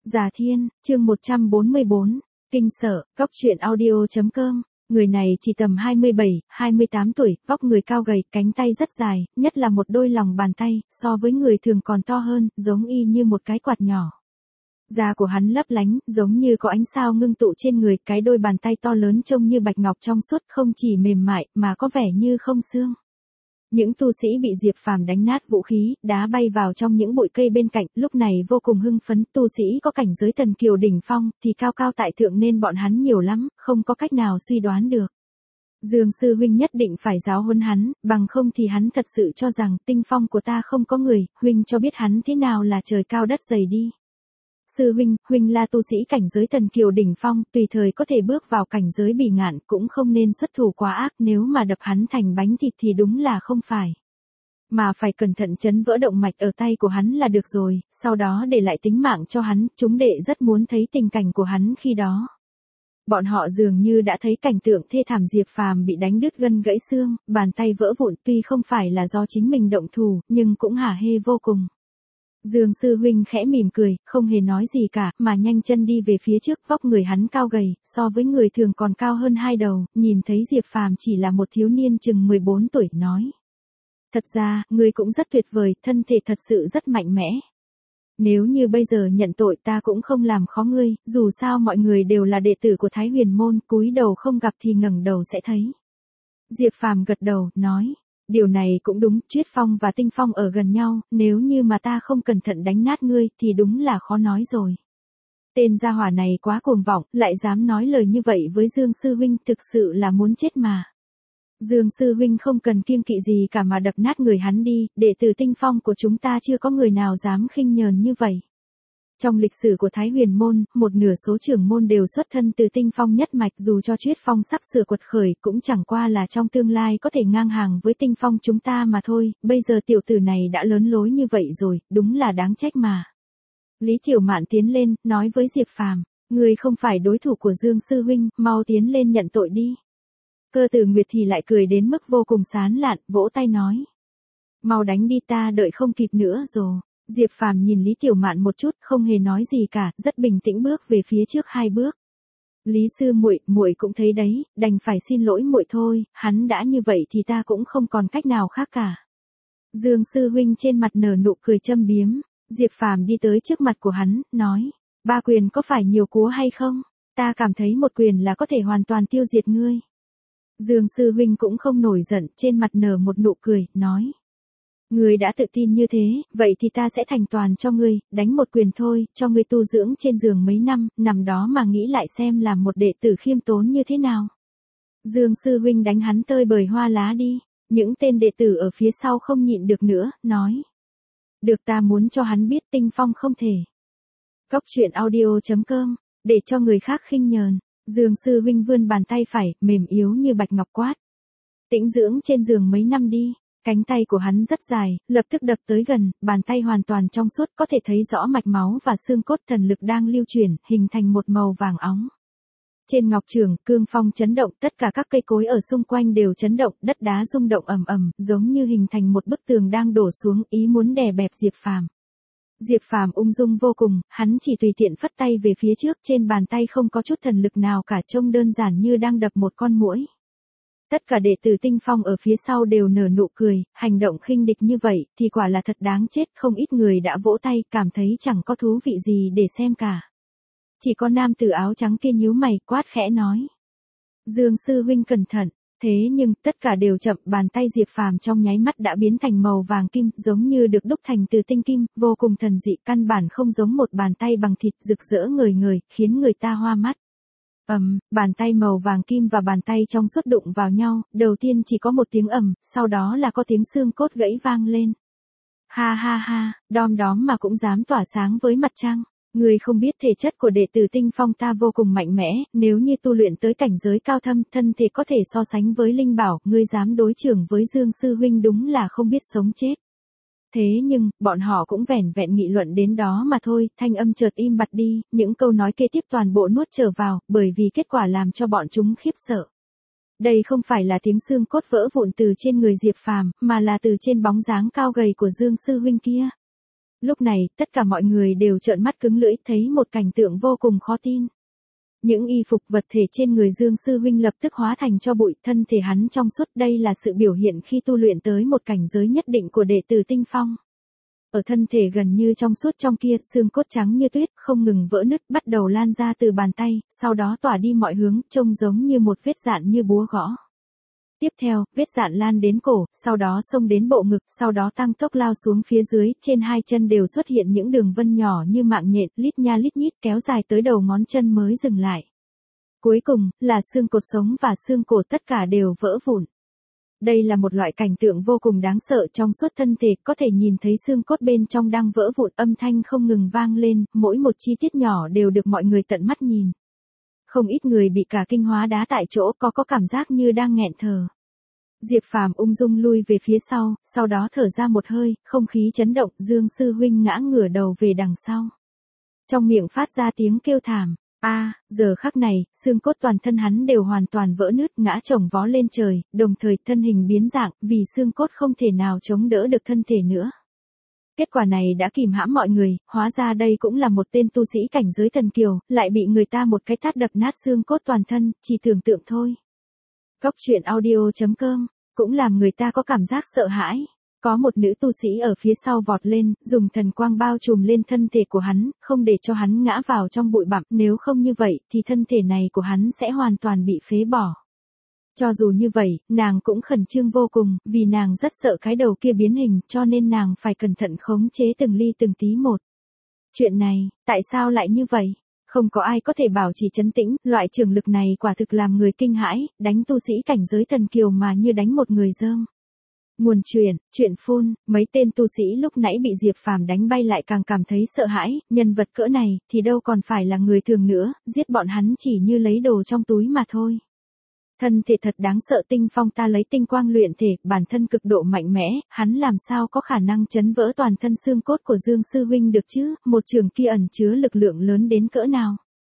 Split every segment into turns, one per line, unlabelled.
Già Thiên, chương 144, Kinh Sợ, Góc Truyện Audio.com. Người này chỉ tầm 27, 28 tuổi, vóc người cao gầy, cánh tay rất dài, nhất là một đôi lòng bàn tay, so với người thường còn to hơn, giống y như một cái quạt nhỏ. Da của hắn lấp lánh, giống như có ánh sao ngưng tụ trên người, cái đôi bàn tay to lớn trông như bạch ngọc trong suốt, không chỉ mềm mại, mà có vẻ như không xương. Những tu sĩ bị Diệp Phàm đánh nát vũ khí, đá bay vào trong những bụi cây bên cạnh, lúc này vô cùng hưng phấn, tu sĩ có cảnh giới thần kiều đỉnh phong, thì cao cao tại thượng nên bọn hắn nhiều lắm, không có cách nào suy đoán được. Dương sư huynh nhất định phải giáo huấn hắn, bằng không thì hắn thật sự cho rằng tinh phong của ta không có người, huynh cho biết hắn thế nào là trời cao đất dày đi. Sư huynh, huynh là tu sĩ cảnh giới thần kiều đỉnh phong, tùy thời có thể bước vào cảnh giới bỉ ngạn, cũng không nên xuất thủ quá ác, nếu mà đập hắn thành bánh thịt thì đúng là không phải. Mà phải cẩn thận chấn vỡ động mạch ở tay của hắn là được rồi, sau đó để lại tính mạng cho hắn, chúng đệ rất muốn thấy tình cảnh của hắn khi đó. Bọn họ dường như đã thấy cảnh tượng thê thảm Diệp Phàm bị đánh đứt gân gãy xương, bàn tay vỡ vụn, tuy không phải là do chính mình động thủ, nhưng cũng hả hê vô cùng. Dương sư huynh khẽ mỉm cười, không hề nói gì cả, mà nhanh chân đi về phía trước, vóc người hắn cao gầy, so với người thường còn cao hơn 2 đầu, nhìn thấy Diệp Phàm chỉ là một thiếu niên chừng 14 tuổi, nói. Thật ra, ngươi cũng rất tuyệt vời, thân thể thật sự rất mạnh mẽ. Nếu như bây giờ nhận tội ta cũng không làm khó ngươi, dù sao mọi người đều là đệ tử của Thái Huyền Môn, cúi đầu không gặp thì ngẩng đầu sẽ thấy. Diệp Phàm gật đầu, nói. Điều này cũng đúng, Triết Phong và Tinh Phong ở gần nhau, nếu như mà ta không cẩn thận đánh nát ngươi, thì đúng là khó nói rồi. Tên gia hỏa này quá cuồng vọng, lại dám nói lời như vậy với Dương sư huynh, thực sự là muốn chết mà. Dương sư huynh không cần kiêng kỵ gì cả mà đập nát người hắn đi, đệ tử Tinh Phong của chúng ta chưa có người nào dám khinh nhờn như vậy. Trong lịch sử của Thái Huyền Môn, một nửa số trưởng môn đều xuất thân từ Tinh Phong nhất mạch, dù cho Triết Phong sắp sửa quật khởi cũng chẳng qua là trong tương lai có thể ngang hàng với Tinh Phong chúng ta mà thôi, bây giờ tiểu tử này đã lớn lối như vậy rồi, đúng là đáng trách mà. Lý Tiểu Mạn tiến lên, nói với Diệp Phàm, ngươi không phải đối thủ của Dương sư huynh, mau tiến lên nhận tội đi. Cơ Tử Nguyệt thì lại cười đến mức vô cùng sán lạn, vỗ tay nói. Mau đánh đi, ta đợi không kịp nữa rồi. Diệp Phàm nhìn Lý Tiểu Mạn một chút, không hề nói gì cả, rất bình tĩnh bước về phía trước 2 bước. Lý sư muội, muội cũng thấy đấy, đành phải xin lỗi muội thôi, hắn đã như vậy thì ta cũng không còn cách nào khác cả. Dương sư huynh trên mặt nở nụ cười châm biếm, Diệp Phàm đi tới trước mặt của hắn, nói, 3 quyền có phải nhiều cú hay không? Ta cảm thấy 1 quyền là có thể hoàn toàn tiêu diệt ngươi. Dương sư huynh cũng không nổi giận, trên mặt nở một nụ cười, nói. Ngươi đã tự tin như thế, vậy thì ta sẽ thành toàn cho ngươi, đánh 1 quyền thôi, cho ngươi tu dưỡng trên giường mấy năm, nằm đó mà nghĩ lại xem làm một đệ tử khiêm tốn như thế nào. Dương sư huynh đánh hắn tơi bời hoa lá đi, những tên đệ tử ở phía sau không nhịn được nữa, nói. Được, ta muốn cho hắn biết Tinh Phong không thể. Góc Truyện Audio.com, để cho người khác khinh nhờn, Dương sư huynh vươn bàn tay phải, mềm yếu như bạch ngọc quát. Tĩnh dưỡng trên giường mấy năm đi. Cánh tay của hắn rất dài, lập tức đập tới gần, bàn tay hoàn toàn trong suốt, có thể thấy rõ mạch máu và xương cốt, thần lực đang lưu chuyển, hình thành một màu vàng óng. Trên ngọc trường, cương phong chấn động, tất cả các cây cối ở xung quanh đều chấn động, đất đá rung động ầm ầm, giống như hình thành một bức tường đang đổ xuống, ý muốn đè bẹp Diệp Phàm. Diệp Phàm ung dung vô cùng, hắn chỉ tùy tiện phất tay về phía trước, trên bàn tay không có chút thần lực nào cả, trông đơn giản như đang đập một con muỗi. Tất cả đệ tử Tinh Phong ở phía sau đều nở nụ cười, hành động khinh địch như vậy, thì quả là thật đáng chết, không ít người đã vỗ tay, cảm thấy chẳng có thú vị gì để xem cả. Chỉ có nam tử áo trắng kia nhíu mày, quát khẽ nói. Dương sư huynh cẩn thận, thế nhưng, tất cả đều chậm, bàn tay Diệp Phàm trong nháy mắt đã biến thành màu vàng kim, giống như được đúc thành từ tinh kim, vô cùng thần dị, căn bản không giống một bàn tay bằng thịt, rực rỡ ngời ngời, khiến người ta hoa mắt. Bàn tay màu vàng kim và bàn tay trong suốt đụng vào nhau, đầu tiên chỉ có một tiếng ầm, sau đó là có tiếng xương cốt gãy vang lên. Ha ha ha, đom đóm mà cũng dám tỏa sáng với mặt trăng. Ngươi không biết thể chất của đệ tử Tinh Phong ta vô cùng mạnh mẽ, nếu như tu luyện tới cảnh giới cao thâm, thân thể có thể so sánh với linh bảo, ngươi dám đối chưởng với Dương sư huynh đúng là không biết sống chết. Thế nhưng, bọn họ cũng vẻn vẹn nghị luận đến đó mà thôi, thanh âm chợt im bặt đi, những câu nói kế tiếp toàn bộ nuốt trở vào, bởi vì kết quả làm cho bọn chúng khiếp sợ. Đây không phải là tiếng xương cốt vỡ vụn từ trên người Diệp Phàm, mà là từ trên bóng dáng cao gầy của Dương sư huynh kia. Lúc này, tất cả mọi người đều trợn mắt cứng lưỡi thấy một cảnh tượng vô cùng khó tin. Những y phục vật thể trên người Dương Sư Huynh lập tức hóa thành tro bụi, thân thể hắn trong suốt, đây là sự biểu hiện khi tu luyện tới một cảnh giới nhất định của đệ tử Tinh Phong. Ở thân thể gần như trong suốt trong kia, xương cốt trắng như tuyết, không ngừng vỡ nứt, bắt đầu lan ra từ bàn tay, sau đó tỏa đi mọi hướng, trông giống như một vết dạn như búa gõ. Tiếp theo, vết dạn lan đến cổ, sau đó xông đến bộ ngực, sau đó tăng tốc lao xuống phía dưới, trên hai chân đều xuất hiện những đường vân nhỏ như mạng nhện, lít nha lít nhít kéo dài tới đầu ngón chân mới dừng lại. Cuối cùng, là xương cột sống và xương cổ tất cả đều vỡ vụn. Đây là một loại cảnh tượng vô cùng đáng sợ, trong suốt thân thể, có thể nhìn thấy xương cốt bên trong đang vỡ vụn, âm thanh không ngừng vang lên, mỗi một chi tiết nhỏ đều được mọi người tận mắt nhìn. Không ít người bị cả kinh hóa đá tại chỗ, có cảm giác như đang nghẹn thở. Diệp Phàm ung dung lui về phía sau đó thở ra một hơi, không khí chấn động, Dương Sư Huynh ngã ngửa đầu về đằng sau. Trong miệng phát ra tiếng kêu thảm. Giờ khắc này, xương cốt toàn thân hắn đều hoàn toàn vỡ nứt, ngã chồng vó lên trời, đồng thời thân hình biến dạng, vì xương cốt không thể nào chống đỡ được thân thể nữa. Kết quả này đã kìm hãm mọi người, hóa ra đây cũng là một tên tu sĩ cảnh giới thần kiều, lại bị người ta một cái tát đập nát xương cốt toàn thân, chỉ tưởng tượng thôi. Góc truyện audio.com, cũng làm người ta có cảm giác sợ hãi. Có một nữ tu sĩ ở phía sau vọt lên, dùng thần quang bao trùm lên thân thể của hắn, không để cho hắn ngã vào trong bụi bặm, nếu không như vậy, thì thân thể này của hắn sẽ hoàn toàn bị phế bỏ. Cho dù như vậy, nàng cũng khẩn trương vô cùng, vì nàng rất sợ cái đầu kia biến hình, cho nên nàng phải cẩn thận khống chế từng ly từng tí một. Chuyện này, tại sao lại như vậy? Không có ai có thể bảo trì trấn tĩnh, loại trường lực này quả thực làm người kinh hãi, đánh tu sĩ cảnh giới thần kiều mà như đánh một người dơm. Nguồn chuyện phun, mấy tên tu sĩ lúc nãy bị Diệp Phàm đánh bay lại càng cảm thấy sợ hãi, nhân vật cỡ này, thì đâu còn phải là người thường nữa, giết bọn hắn chỉ như lấy đồ trong túi mà thôi. Thân thể thật đáng sợ, Tinh Phong ta lấy tinh quang luyện thể, bản thân cực độ mạnh mẽ, hắn làm sao có khả năng chấn vỡ toàn thân xương cốt của Dương Sư Huynh được chứ, một trường kia ẩn chứa lực lượng lớn đến cỡ nào.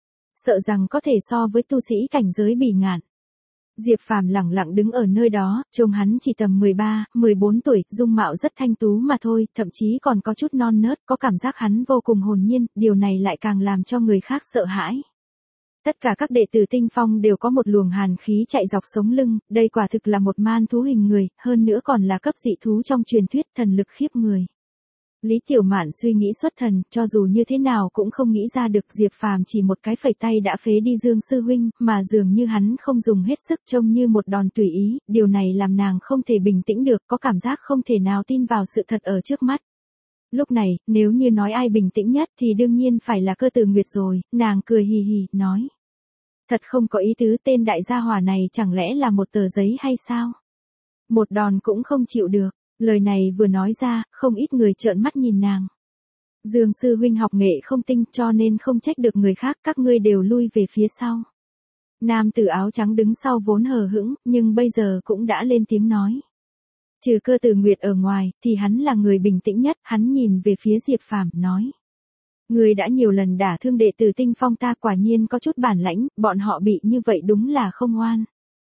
Sợ rằng có thể so với tu sĩ cảnh giới bỉ ngạn. Diệp Phàm lẳng lặng đứng ở nơi đó, trông hắn chỉ tầm 13, 14 tuổi, dung mạo rất thanh tú mà thôi, thậm chí còn có chút non nớt, có cảm giác hắn vô cùng hồn nhiên, điều này lại càng làm cho người khác sợ hãi. Tất cả các đệ tử Tinh Phong đều có một luồng hàn khí chạy dọc sống lưng, đây quả thực là một man thú hình người, hơn nữa còn là cấp dị thú trong truyền thuyết, thần lực khiếp người. Lý Tiểu Mạn suy nghĩ xuất thần, cho dù như thế nào cũng không nghĩ ra được Diệp Phàm chỉ một cái phẩy tay đã phế đi Dương Sư Huynh, mà dường như hắn không dùng hết sức, trông như một đòn tùy ý, điều này làm nàng không thể bình tĩnh được, có cảm giác không thể nào tin vào sự thật ở trước mắt. Lúc này, nếu như nói ai bình tĩnh nhất thì đương nhiên phải là Cơ Tử Nguyệt rồi, nàng cười hì hì, nói. Thật không có ý tứ, tên đại gia hỏa này chẳng lẽ là một tờ giấy hay sao? Một đòn cũng không chịu được. Lời này vừa nói ra, không ít người trợn mắt nhìn nàng. Dương Sư Huynh học nghệ không tinh, cho nên không trách được người khác, các ngươi đều lui về phía sau. Nam tử áo trắng đứng sau vốn hờ hững, nhưng bây giờ cũng đã lên tiếng nói. Trừ Cơ Tử Nguyệt ở ngoài, thì hắn là người bình tĩnh nhất, hắn nhìn về phía Diệp Phàm, nói. Ngươi đã nhiều lần đả thương đệ tử Tinh Phong ta, quả nhiên có chút bản lãnh, bọn họ bị như vậy đúng là không ngoan.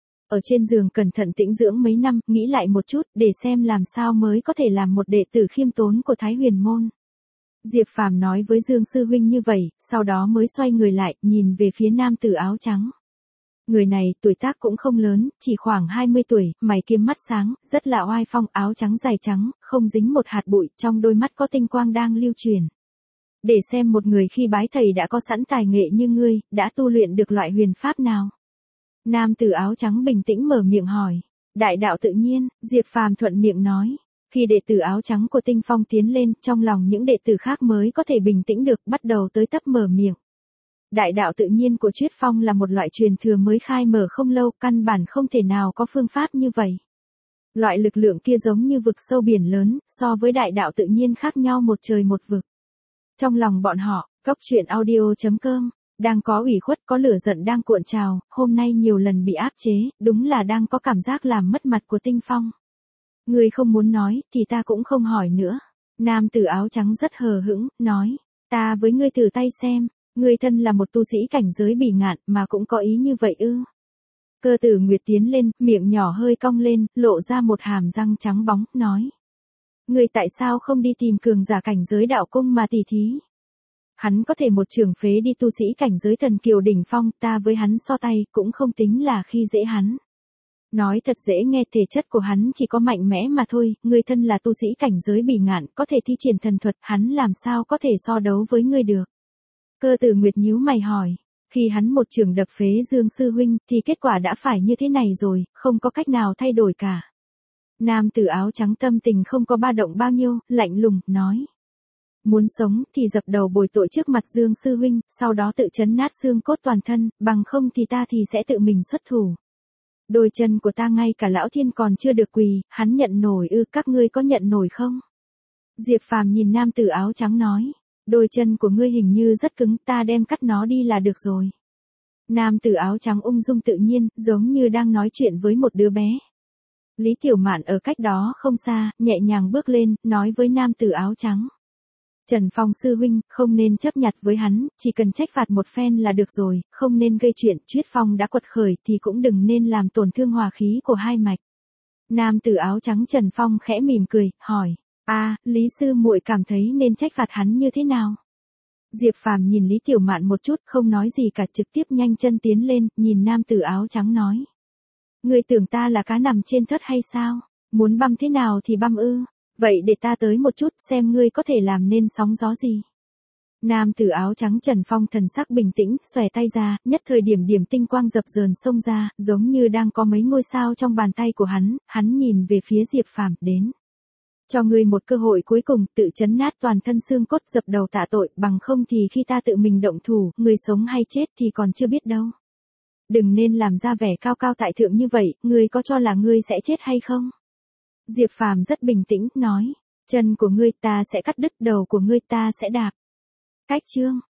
Ở trên giường cẩn thận tĩnh dưỡng mấy năm, nghĩ lại một chút, để xem làm sao mới có thể làm một đệ tử khiêm tốn của Thái Huyền Môn. Diệp Phàm nói với Dương Sư Huynh như vậy, sau đó mới xoay người lại, nhìn về phía nam tử áo trắng. Người này, tuổi tác cũng không lớn, chỉ khoảng 20 tuổi, mày kiếm mắt sáng, rất là oai phong, áo trắng dài trắng, không dính một hạt bụi, trong đôi mắt có tinh quang đang lưu truyền. Để xem một người khi bái thầy đã có sẵn tài nghệ như ngươi, đã tu luyện được loại huyền pháp nào? Nam tử áo trắng bình tĩnh mở miệng hỏi. Đại đạo tự nhiên, Diệp Phàm thuận miệng nói. Khi đệ tử áo trắng của Tinh Phong tiến lên, trong lòng những đệ tử khác mới có thể bình tĩnh được, bắt đầu tới tấp mở miệng. Đại đạo tự nhiên của Triết Phong là một loại truyền thừa mới khai mở không lâu, căn bản không thể nào có phương pháp như vậy. Loại lực lượng kia giống như vực sâu biển lớn, so với đại đạo tự nhiên khác nhau một trời một vực. Trong lòng bọn họ, Góc truyện audio.com, đang có ủy khuất, có lửa giận đang cuộn trào, hôm nay nhiều lần bị áp chế, đúng là đang có cảm giác làm mất mặt của Tinh Phong. Ngươi không muốn nói, thì ta cũng không hỏi nữa. Nam tử áo trắng rất hờ hững, nói, ta với ngươi thử tay xem, ngươi thân là một tu sĩ cảnh giới bỉ ngạn mà cũng có ý như vậy ư? Cơ Tử Nguyệt tiến lên, miệng nhỏ hơi cong lên, lộ ra một hàm răng trắng bóng, nói. Ngươi tại sao không đi tìm cường giả cảnh giới đạo cung mà tỉ thí? Hắn có thể một trường phế đi tu sĩ cảnh giới thần kiều đỉnh phong, ta với hắn so tay cũng không tính là khi dễ hắn. Nói thật dễ nghe, thể chất của hắn chỉ có mạnh mẽ mà thôi, ngươi thân là tu sĩ cảnh giới bỉ ngạn, có thể thi triển thần thuật, hắn làm sao có thể so đấu với ngươi được. Cơ Tử Nguyệt nhíu mày hỏi, khi hắn một trường đập phế Dương sư huynh, thì kết quả đã phải như thế này rồi, không có cách nào thay đổi cả. Nam tử áo trắng tâm tình không có ba động bao nhiêu, lạnh lùng, nói. Muốn sống thì dập đầu bồi tội trước mặt Dương sư huynh, sau đó tự chấn nát xương cốt toàn thân, bằng không thì ta thì sẽ tự mình xuất thủ. Đôi chân của ta ngay cả lão thiên còn chưa được quỳ, hắn nhận nổi ư, các ngươi có nhận nổi không? Diệp Phàm nhìn nam tử áo trắng nói, đôi chân của ngươi hình như rất cứng, ta đem cắt nó đi là được rồi. Nam tử áo trắng ung dung tự nhiên, giống như đang nói chuyện với một đứa bé. Lý Tiểu Mạn ở cách đó không xa, nhẹ nhàng bước lên, nói với nam tử áo trắng. Trần Phong sư huynh, không nên chấp nhặt với hắn, chỉ cần trách phạt một phen là được rồi, không nên gây chuyện, Chuyết Phong đã quật khởi thì cũng đừng nên làm tổn thương hòa khí của hai mạch. Nam tử áo trắng Trần Phong khẽ mỉm cười, hỏi, Lý sư muội cảm thấy nên trách phạt hắn như thế nào? Diệp Phàm nhìn Lý Tiểu Mạn một chút, không nói gì cả, trực tiếp nhanh chân tiến lên, nhìn nam tử áo trắng nói. Ngươi tưởng ta là cá nằm trên thớt hay sao? Muốn băm thế nào thì băm ư? Vậy để ta tới một chút xem ngươi có thể làm nên sóng gió gì. Nam tử áo trắng Trần Phong thần sắc bình tĩnh, xòe tay ra, nhất thời điểm điểm tinh quang dập dờn xông ra, giống như đang có mấy ngôi sao trong bàn tay của hắn nhìn về phía Diệp Phàm, đến. Cho ngươi một cơ hội cuối cùng, tự chấn nát toàn thân xương cốt, dập đầu tạ tội, bằng không thì khi ta tự mình động thủ, ngươi sống hay chết thì còn chưa biết đâu. Đừng nên làm ra vẻ cao cao tại thượng như vậy, ngươi có cho là ngươi sẽ chết hay không? Diệp Phàm rất bình tĩnh, nói, chân của ngươi ta sẽ cắt đứt, đầu của ngươi ta sẽ đạp. Cách chương